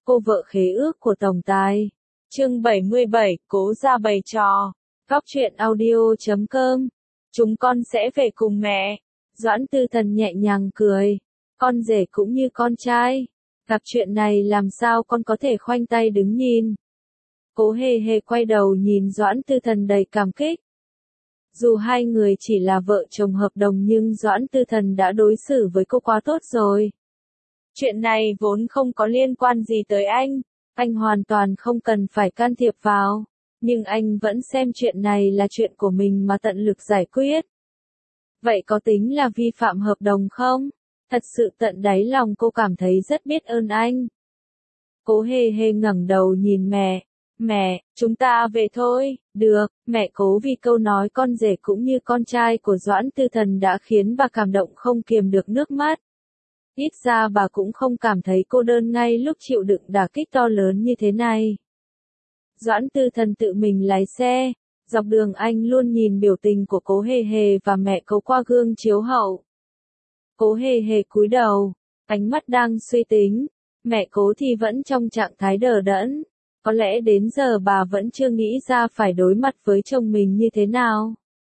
Cô vợ khế ước của tổng tài. Chương 77, Cố ra bày trò. Góc truyện audio.com. Chúng con sẽ về cùng mẹ. Doãn Tư Thần nhẹ nhàng cười. Con rể cũng như con trai. Gặp chuyện này làm sao con có thể khoanh tay đứng nhìn. Cố Hề Hề quay đầu nhìn Doãn Tư Thần đầy cảm kích. Dù hai người chỉ là vợ chồng hợp đồng nhưng Doãn Tư Thần đã đối xử với cô quá tốt rồi. Chuyện này vốn không có liên quan gì tới anh hoàn toàn không cần phải can thiệp vào, nhưng anh vẫn xem chuyện này là chuyện của mình mà tận lực giải quyết. Vậy có tính là vi phạm hợp đồng không? Thật sự tận đáy lòng cô cảm thấy rất biết ơn anh. Cố Hề Hề ngẩng đầu nhìn mẹ. Mẹ, chúng ta về thôi. Được, mẹ Cố vì câu nói con rể cũng như con trai của Doãn Tư Thần đã khiến bà cảm động không kiềm được nước mắt. Ít ra bà cũng không cảm thấy cô đơn ngay lúc chịu đựng đả kích to lớn như thế này. Doãn Tư Thần tự mình lái xe, dọc đường anh luôn nhìn biểu tình của Cố Hề Hề và mẹ Cố qua gương chiếu hậu. Cố Hề Hề cúi đầu, ánh mắt đang suy tính, mẹ Cố thì vẫn trong trạng thái đờ đẫn, có lẽ đến giờ bà vẫn chưa nghĩ ra phải đối mặt với chồng mình như thế nào.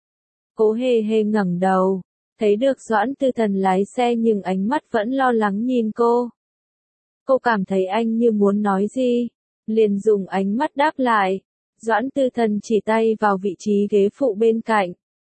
Cố Hề Hề ngẩng đầu. Thấy được Doãn Tư Thần lái xe nhưng ánh mắt vẫn lo lắng nhìn cô. Cô cảm thấy anh như muốn nói gì, liền dùng ánh mắt đáp lại. Doãn Tư Thần chỉ tay vào vị trí ghế phụ bên cạnh.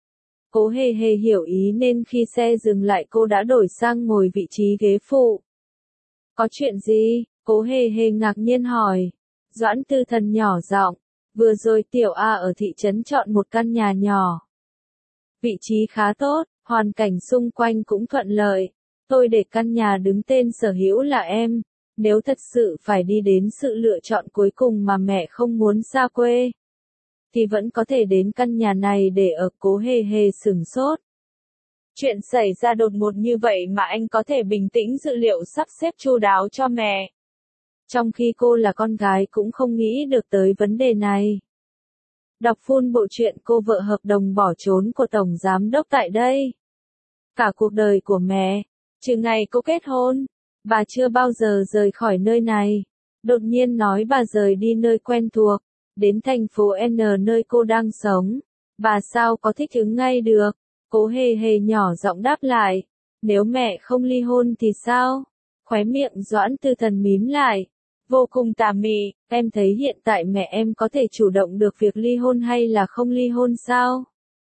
Cố Hề Hề hiểu ý nên khi xe dừng lại cô đã đổi sang ngồi vị trí ghế phụ. Có chuyện gì? Cố Hề Hề ngạc nhiên hỏi. Doãn Tư Thần nhỏ giọng, vừa rồi Tiểu A ở thị trấn chọn một căn nhà nhỏ. Vị trí khá tốt. Hoàn cảnh xung quanh cũng thuận lợi. Tôi để căn nhà đứng tên sở hữu là em. Nếu thật sự phải đi đến sự lựa chọn cuối cùng mà mẹ không muốn xa quê, thì vẫn có thể đến căn nhà này để ở. Cố Hề Hề sửng sốt. Chuyện xảy ra đột ngột như vậy mà anh có thể bình tĩnh dự liệu sắp xếp chu đáo cho mẹ. Trong khi cô là con gái cũng không nghĩ được tới vấn đề này. Đọc full bộ truyện Cô vợ hợp đồng bỏ trốn của Tổng Giám đốc tại đây. Cả cuộc đời của mẹ, trừ ngày cô kết hôn, bà chưa bao giờ rời khỏi nơi này. Đột nhiên nói bà rời đi nơi quen thuộc, đến thành phố N nơi cô đang sống. Bà sao có thích ứng ngay được? Cố Hề Hề nhỏ giọng đáp lại. Nếu mẹ không ly hôn thì sao? Khóe miệng Doãn Tư Thần mím lại. Vô cùng tà mị, em thấy hiện tại mẹ em có thể chủ động được việc ly hôn hay là không ly hôn sao?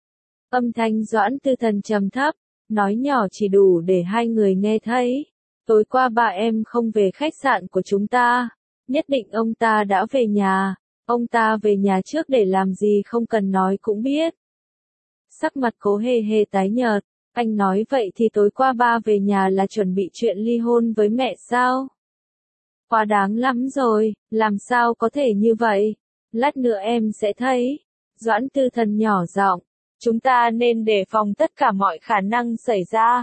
Âm thanh Doãn Tư Thần trầm thấp, nói nhỏ chỉ đủ để hai người nghe thấy. Tối qua ba em không về khách sạn của chúng ta. Nhất định ông ta đã về nhà. Ông ta về nhà trước để làm gì không cần nói cũng biết. Sắc mặt Cố Hề Hề tái nhợt. Anh nói vậy thì tối qua ba về nhà là chuẩn bị chuyện ly hôn với mẹ sao? Quá đáng lắm rồi, làm sao có thể như vậy? Lát nữa em sẽ thấy. Doãn Tư Thần nhỏ giọng. Chúng ta nên đề phòng tất cả mọi khả năng xảy ra.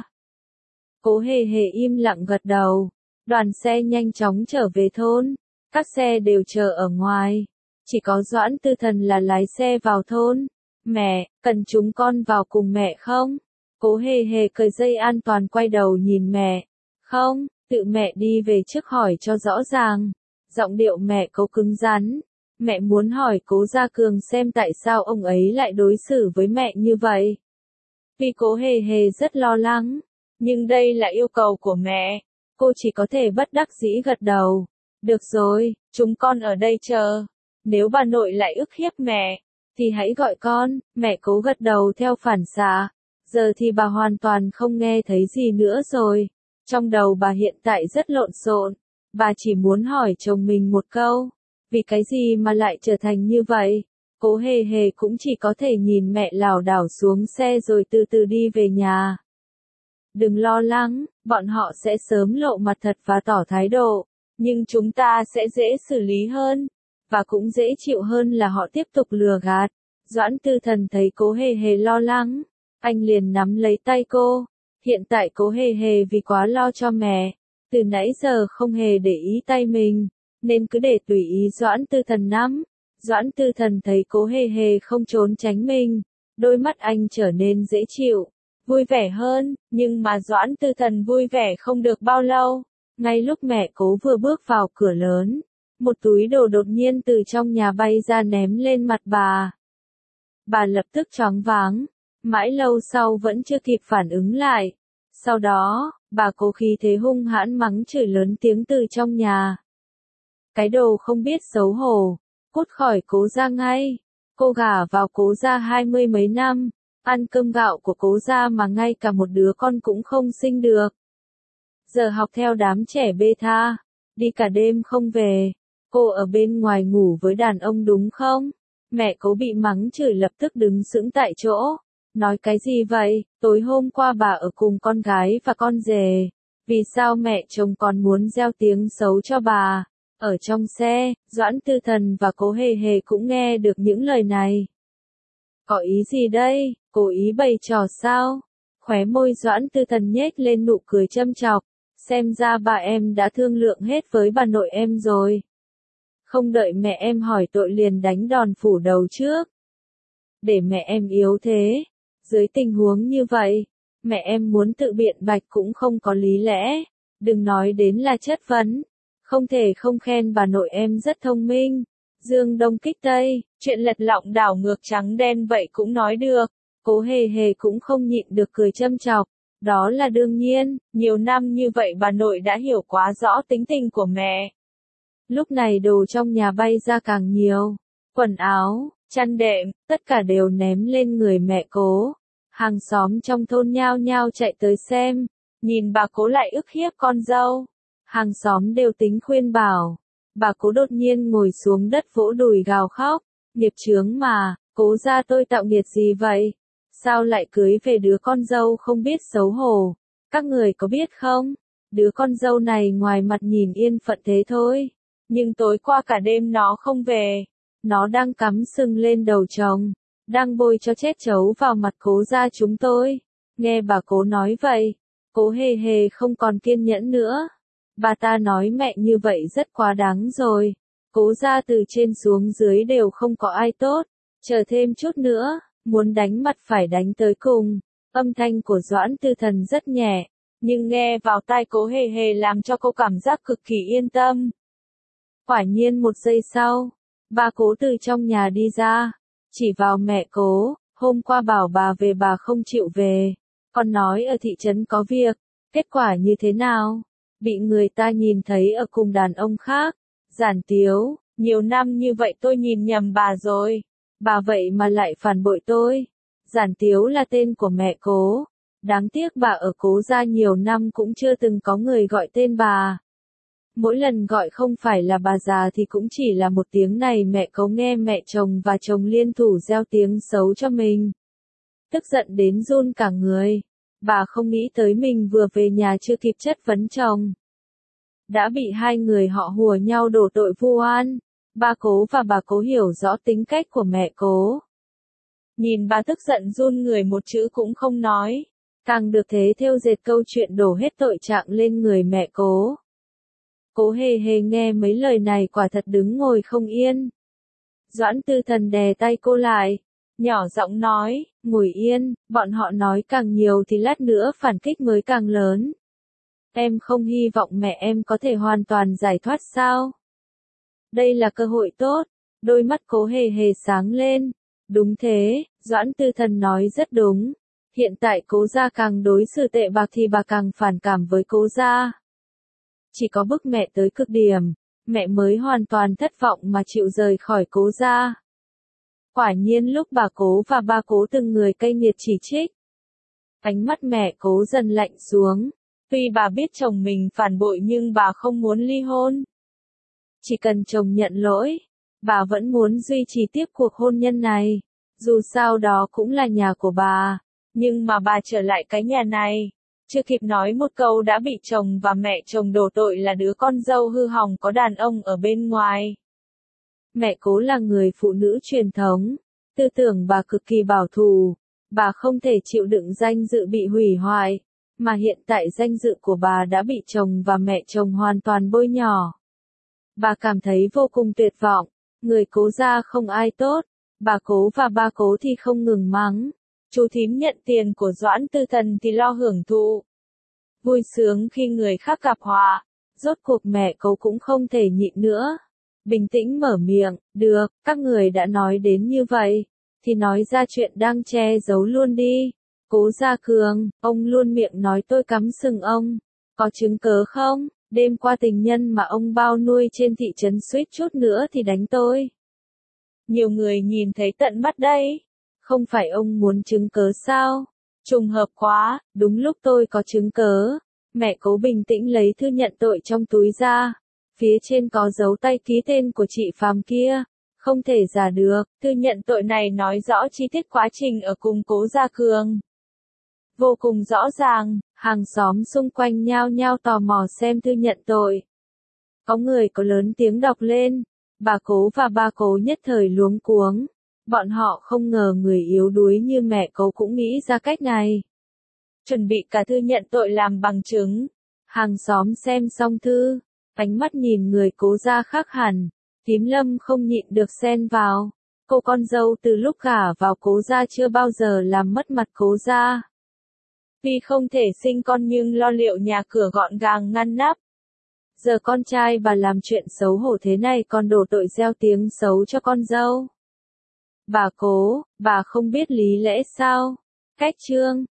Cố Hề Hề im lặng gật đầu. Đoàn xe nhanh chóng trở về thôn. Các xe đều chờ ở ngoài. Chỉ có Doãn Tư Thần là lái xe vào thôn. Mẹ, cần chúng con vào cùng mẹ không? Cố Hề Hề cởi dây an toàn quay đầu nhìn mẹ. Không, tự mẹ đi về trước hỏi cho rõ ràng. Giọng điệu mẹ Cố cứng rắn. Mẹ muốn hỏi Cố Gia Cường xem tại sao ông ấy lại đối xử với mẹ như vậy. Vì Cố Hề Hề rất lo lắng, nhưng đây là yêu cầu của mẹ. Cô chỉ có thể bất đắc dĩ gật đầu. Được rồi, chúng con ở đây chờ. Nếu bà nội lại ức hiếp mẹ, thì hãy gọi con. Mẹ Cố gật đầu theo phản xạ. Giờ thì bà hoàn toàn không nghe thấy gì nữa rồi. Trong đầu bà hiện tại rất lộn xộn. Bà chỉ muốn hỏi chồng mình một câu. Vì cái gì mà lại trở thành như vậy? Cố Hề Hề cũng chỉ có thể nhìn mẹ lảo đảo xuống xe rồi từ từ đi về nhà. Đừng lo lắng, bọn họ sẽ sớm lộ mặt thật và tỏ thái độ. Nhưng chúng ta sẽ dễ xử lý hơn. Và cũng dễ chịu hơn là họ tiếp tục lừa gạt. Doãn Tư Thần thấy Cố Hề Hề lo lắng. Anh liền nắm lấy tay cô. Hiện tại Cố Hề Hề vì quá lo cho mẹ. Từ nãy giờ không hề để ý tay mình. Nên cứ để tùy ý Doãn Tư Thần nắm. Doãn Tư Thần thấy Cố Hề Hề không trốn tránh mình. Đôi mắt anh trở nên dễ chịu. Vui vẻ hơn, nhưng mà Doãn Tư Thần vui vẻ không được bao lâu. Ngay lúc mẹ Cố vừa bước vào cửa lớn, một túi đồ đột nhiên từ trong nhà bay ra ném lên mặt bà. Bà lập tức choáng váng, mãi lâu sau vẫn chưa kịp phản ứng lại. Sau đó, bà Cố khí thế hung hãn mắng chửi lớn tiếng từ trong nhà. Cái đồ không biết xấu hổ, cút khỏi Cố gia ngay. Cô gả vào Cố gia 20 mấy năm, ăn cơm gạo của Cố gia mà ngay cả một đứa con cũng không sinh được. Giờ học theo đám trẻ bê tha, đi cả đêm không về, cô ở bên ngoài ngủ với đàn ông đúng không? Mẹ Cố bị mắng chửi lập tức đứng sững tại chỗ. Nói cái gì vậy? Tối hôm qua bà ở cùng con gái và con rể. Vì sao mẹ chồng còn muốn gieo tiếng xấu cho bà? Ở trong xe, Doãn Tư Thần và Cố Hề Hề cũng nghe được những lời này. Có ý gì đây? Cố ý bày trò sao? Khóe môi Doãn Tư Thần nhếch lên nụ cười châm chọc. Xem ra bà em đã thương lượng hết với bà nội em rồi. Không đợi mẹ em hỏi tội liền đánh đòn phủ đầu trước. Để mẹ em yếu thế. Dưới tình huống như vậy, mẹ em muốn tự biện bạch cũng không có lý lẽ. Đừng nói đến là chất vấn. Không thể không khen bà nội em rất thông minh. Dương Đông kích Tây, chuyện lật lọng đảo ngược trắng đen vậy cũng nói được. Cố Hề Hề cũng không nhịn được cười châm chọc. Đó là đương nhiên, nhiều năm như vậy bà nội đã hiểu quá rõ tính tình của mẹ. Lúc này đồ trong nhà bay ra càng nhiều. Quần áo, chăn đệm, tất cả đều ném lên người mẹ Cố. Hàng xóm trong thôn nhao nhao chạy tới xem. Nhìn bà Cố lại ức hiếp con dâu. Hàng xóm đều tính khuyên bảo. Bà Cố đột nhiên ngồi xuống đất vỗ đùi gào khóc. Nghiệp chướng mà, Cố gia tôi tạo nghiệt gì vậy? Sao lại cưới về đứa con dâu không biết xấu hổ? Các người có biết không? Đứa con dâu này ngoài mặt nhìn yên phận thế thôi. Nhưng tối qua cả đêm nó không về. Nó đang cắm sừng lên đầu chồng. Đang bôi cho chết chấu vào mặt Cố gia chúng tôi. Nghe bà Cố nói vậy. Cố Hề Hề không còn kiên nhẫn nữa. Bà ta nói mẹ như vậy rất quá đáng rồi. Cố gia từ trên xuống dưới đều không có ai tốt. Chờ thêm chút nữa. Muốn đánh mặt phải đánh tới cùng. Âm thanh của Doãn Tư Thần rất nhẹ, nhưng nghe vào tai Cố Hề Hề làm cho cô cảm giác cực kỳ yên tâm. Quả nhiên một giây sau, bà Cố từ trong nhà đi ra, chỉ vào mẹ Cố, hôm qua bảo bà về bà không chịu về, còn nói ở thị trấn có việc, kết quả như thế nào? Bị người ta nhìn thấy ở cùng đàn ông khác. Giản Tiếu, nhiều năm như vậy tôi nhìn nhầm bà rồi. Bà vậy mà lại phản bội tôi. Giản Tiếu là tên của mẹ Cố. Đáng tiếc bà ở Cố gia nhiều năm cũng chưa từng có người gọi tên bà. Mỗi lần gọi không phải là bà già thì cũng chỉ là một tiếng này. Mẹ Cố nghe mẹ chồng và chồng liên thủ gieo tiếng xấu cho mình. Tức giận đến run cả người. Bà không nghĩ tới mình vừa về nhà chưa kịp chất vấn chồng. Đã bị hai người họ hùa nhau đổ tội vu oan. Ba Cố và bà Cố hiểu rõ tính cách của mẹ Cố. Nhìn bà tức giận run người một chữ cũng không nói. Càng được thế thêu dệt câu chuyện đổ hết tội trạng lên người mẹ Cố. Cố Hề Hề nghe mấy lời này quả thật đứng ngồi không yên. Doãn Tư Thần đè tay cô lại. Nhỏ giọng nói, ngồi yên, bọn họ nói càng nhiều thì lát nữa phản kích mới càng lớn. Em không hy vọng mẹ em có thể hoàn toàn giải thoát sao? Đây là cơ hội tốt. Đôi mắt Cố Hề Hề sáng lên. Đúng thế, Doãn Tư Thần nói rất đúng. Hiện tại Cố gia càng đối xử tệ bạc thì bà càng phản cảm với Cố gia. Chỉ có bức mẹ tới cực điểm, mẹ mới hoàn toàn thất vọng mà chịu rời khỏi Cố gia. Quả nhiên lúc bà Cố và ba Cố từng người cay nghiệt chỉ trích. Ánh mắt mẹ Cố dần lạnh xuống. Tuy bà biết chồng mình phản bội nhưng bà không muốn ly hôn. Chỉ cần chồng nhận lỗi, bà vẫn muốn duy trì tiếp cuộc hôn nhân này. Dù sao đó cũng là nhà của bà. Nhưng mà bà trở lại cái nhà này. Chưa kịp nói một câu đã bị chồng và mẹ chồng đổ tội là đứa con dâu hư hỏng có đàn ông ở bên ngoài. Mẹ Cố là người phụ nữ truyền thống. Tư tưởng bà cực kỳ bảo thủ. Bà không thể chịu đựng danh dự bị hủy hoại. Mà hiện tại danh dự của bà đã bị chồng và mẹ chồng hoàn toàn bôi nhỏ. Bà cảm thấy vô cùng tuyệt vọng. Người Cố gia không ai tốt. Bà Cố và ba Cố thì không ngừng mắng. Chú thím nhận tiền của Doãn Tư Thần thì lo hưởng thụ. Vui sướng khi người khác gặp họa. Rốt cuộc mẹ Cố cũng không thể nhịn nữa. Bình tĩnh mở miệng, được, các người đã nói đến như vậy, thì nói ra chuyện đang che giấu luôn đi. Cố Gia Cường, ông luôn miệng nói tôi cắm sừng ông. Có chứng cớ không? Đêm qua tình nhân mà ông bao nuôi trên thị trấn suýt chút nữa thì đánh tôi. Nhiều người nhìn thấy tận mắt đây. Không phải ông muốn chứng cớ sao? Trùng hợp quá, đúng lúc tôi có chứng cớ. Mẹ Cố bình tĩnh lấy thư nhận tội trong túi ra. Phía trên có dấu tay ký tên của chị Phàm kia. Không thể giả được, thư nhận tội này nói rõ chi tiết quá trình ở cùng Cố Gia Cường. Vô cùng rõ ràng, hàng xóm xung quanh nhao nhao tò mò xem thư nhận tội. Có người có lớn tiếng đọc lên, bà Cố và ba Cố nhất thời luống cuống. Bọn họ không ngờ người yếu đuối như mẹ Cố cũng nghĩ ra cách này. Chuẩn bị cả thư nhận tội làm bằng chứng. Hàng xóm xem xong thư, ánh mắt nhìn người Cố gia khác hẳn. Tím Lâm không nhịn được xen vào. Cô con dâu từ lúc gả vào Cố gia chưa bao giờ làm mất mặt Cố gia. Vì không thể sinh con nhưng lo liệu nhà cửa gọn gàng ngăn nắp. Giờ con trai bà làm chuyện xấu hổ thế này còn đổ tội gieo tiếng xấu cho con dâu. Bà Cố, bà không biết lý lẽ sao? Cách chương